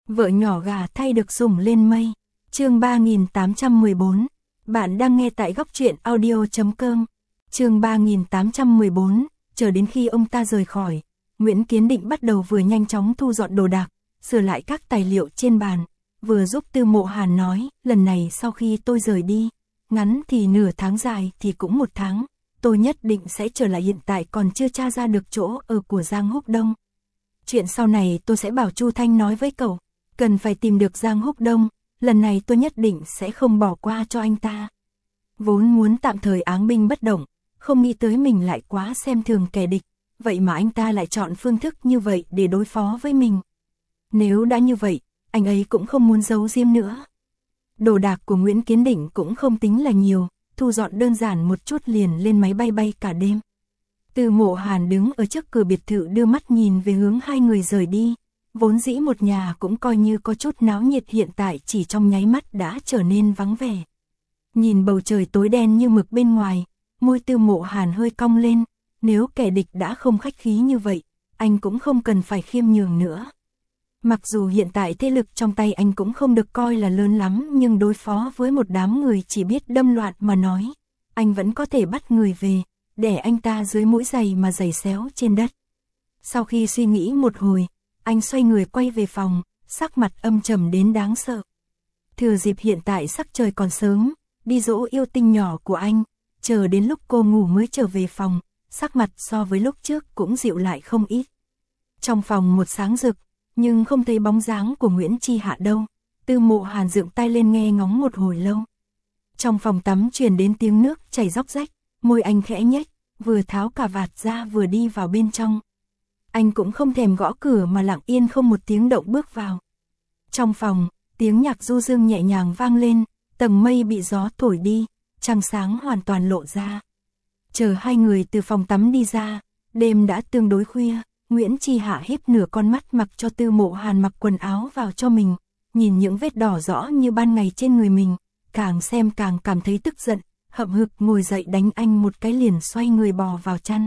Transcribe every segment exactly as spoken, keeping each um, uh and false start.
Vợ nhỏ gà thay được sủng lên mây. Chương ba nghìn tám trăm mười bốn. Bạn đang nghe tại góc truyện audio chấm com. Chương ba nghìn tám trăm mười bốn. Chờ đến khi ông ta rời khỏi, Nguyễn Kiến Định bắt đầu vừa nhanh chóng thu dọn đồ đạc, sửa lại các tài liệu trên bàn, vừa giúp Tư Mộ Hàn nói, lần này sau khi tôi rời đi, ngắn thì nửa tháng, dài thì cũng một tháng, tôi nhất định sẽ trở lại. Hiện tại còn chưa tra ra được chỗ ở của Giang Húc Đông. Chuyện sau này tôi sẽ bảo Chu Thanh nói với cậu, cần phải tìm được Giang Húc Đông, lần này tôi nhất định sẽ không bỏ qua cho anh ta. Vốn muốn tạm thời áng binh bất động, không nghĩ tới mình lại quá xem thường kẻ địch, vậy mà anh ta lại chọn phương thức như vậy để đối phó với mình. Nếu đã như vậy, anh ấy cũng không muốn giấu giếm nữa. Đồ đạc của Nguyễn Kiến Định cũng không tính là nhiều, thu dọn đơn giản một chút liền lên máy bay bay cả đêm. Tư Mộ Hàn đứng ở trước cửa biệt thự đưa mắt nhìn về hướng hai người rời đi, vốn dĩ một nhà cũng coi như có chút náo nhiệt, hiện tại chỉ trong nháy mắt đã trở nên vắng vẻ. Nhìn bầu trời tối đen như mực bên ngoài, môi Tư Mộ Hàn hơi cong lên, nếu kẻ địch đã không khách khí như vậy, anh cũng không cần phải khiêm nhường nữa. Mặc dù hiện tại thế lực trong tay anh cũng không được coi là lớn lắm, nhưng đối phó với một đám người chỉ biết đâm loạn mà nói, anh vẫn có thể bắt người về, để anh ta dưới mũi giày mà giày xéo trên đất. Sau khi suy nghĩ một hồi, anh xoay người quay về phòng, sắc mặt âm trầm đến đáng sợ. Thừa dịp hiện tại sắc trời còn sớm, đi dỗ yêu tinh nhỏ của anh, chờ đến lúc cô ngủ mới trở về phòng, sắc mặt so với lúc trước cũng dịu lại không ít. Trong phòng một sáng rực, nhưng không thấy bóng dáng của Nguyễn Chi Hạ đâu. Tư Mộ Hàn dựng tay lên nghe ngóng một hồi lâu. Trong phòng tắm truyền đến tiếng nước chảy róc rách, môi anh khẽ nhếch, vừa tháo cà vạt ra vừa đi vào bên trong. Anh cũng không thèm gõ cửa mà lặng yên không một tiếng động bước vào. Trong phòng, tiếng nhạc du dương nhẹ nhàng vang lên, tầng mây bị gió thổi đi, trăng sáng hoàn toàn lộ ra. Chờ hai người từ phòng tắm đi ra, đêm đã tương đối khuya, Nguyễn Chi Hạ híp nửa con mắt mặc cho Tư Mộ Hàn mặc quần áo vào cho mình, nhìn những vết đỏ rõ như ban ngày trên người mình, càng xem càng cảm thấy tức giận, hậm hực ngồi dậy đánh anh một cái liền xoay người bò vào chăn.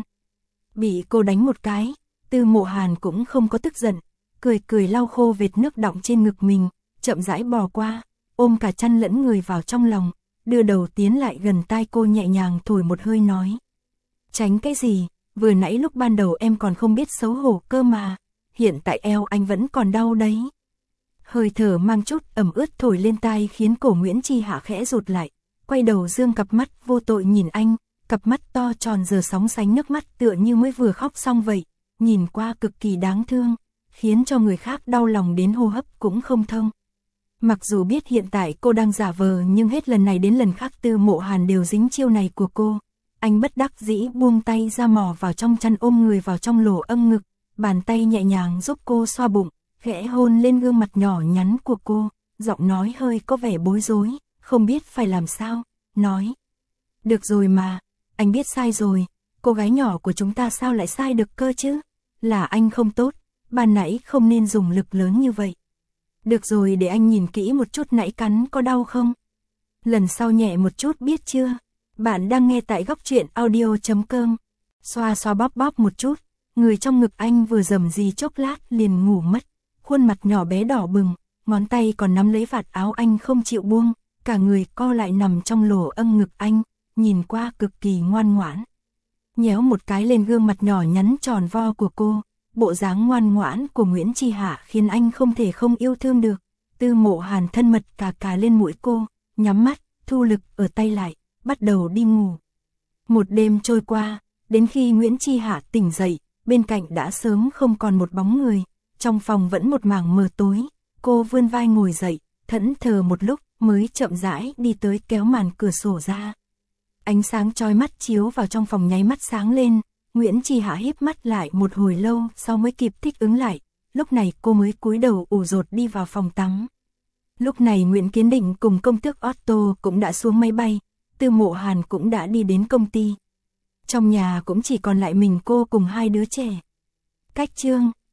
Bị cô đánh một cái, Tư Mộ Hàn cũng không có tức giận, cười cười lau khô vệt nước đọng trên ngực mình, chậm rãi bò qua, ôm cả chăn lẫn người vào trong lòng, đưa đầu tiến lại gần tai cô nhẹ nhàng thổi một hơi nói. Tránh cái gì, vừa nãy lúc ban đầu em còn không biết xấu hổ cơ mà, hiện tại eo anh vẫn còn đau đấy. Hơi thở mang chút ẩm ướt thổi lên tai khiến cổ Nguyễn Chi Hạ khẽ rụt lại, quay đầu dương cặp mắt vô tội nhìn anh, cặp mắt to tròn giờ sóng sánh nước mắt tựa như mới vừa khóc xong vậy, nhìn qua cực kỳ đáng thương, khiến cho người khác đau lòng đến hô hấp cũng không thông. Mặc dù biết hiện tại cô đang giả vờ, nhưng hết lần này đến lần khác Tư Mộ Hàn đều dính chiêu này của cô. Anh bất đắc dĩ buông tay ra mò vào trong chăn, ôm người vào trong lỗ âm ngực, bàn tay nhẹ nhàng giúp cô xoa bụng, khẽ hôn lên gương mặt nhỏ nhắn của cô, giọng nói hơi có vẻ bối rối, không biết phải làm sao, nói. Được rồi mà, anh biết sai rồi, cô gái nhỏ của chúng ta sao lại sai được cơ chứ, là anh không tốt, ban nãy không nên dùng lực lớn như vậy. Được rồi, để anh nhìn kỹ một chút, nãy cắn có đau không? Lần sau nhẹ một chút biết chưa? Bạn đang nghe tại góc truyện audio chấm com. Xoa xoa bóp bóp một chút, người trong ngực anh vừa rầm rì chốc lát liền ngủ mất, khuôn mặt nhỏ bé đỏ bừng, ngón tay còn nắm lấy vạt áo anh không chịu buông, cả người co lại nằm trong lỗ âm ngực anh, nhìn qua cực kỳ ngoan ngoãn. Nhéo một cái lên gương mặt nhỏ nhắn tròn vo của cô, bộ dáng ngoan ngoãn của Nguyễn Chi Hạ khiến anh không thể không yêu thương được. Tư Mộ Hàn thân mật cà cà lên mũi cô, nhắm mắt, thu lực ở tay lại, bắt đầu đi ngủ. Một đêm trôi qua, đến khi Nguyễn Chi Hạ tỉnh dậy, bên cạnh đã sớm không còn một bóng người, trong phòng vẫn một mảng mờ tối, cô vươn vai ngồi dậy, thẫn thờ một lúc mới chậm rãi đi tới kéo màn cửa sổ ra. Ánh sáng chói mắt chiếu vào trong phòng nháy mắt sáng lên, Nguyễn Chi Hạ híp mắt lại một hồi lâu sau mới kịp thích ứng lại, lúc này cô mới cúi đầu ủ rột đi vào phòng tắm. Lúc này Nguyễn Kiến Định cùng công tước Otto cũng đã xuống máy bay, Tư Mộ Hàn cũng đã đi đến công ty. Trong nhà cũng chỉ còn lại mình cô cùng hai đứa trẻ. Cách chương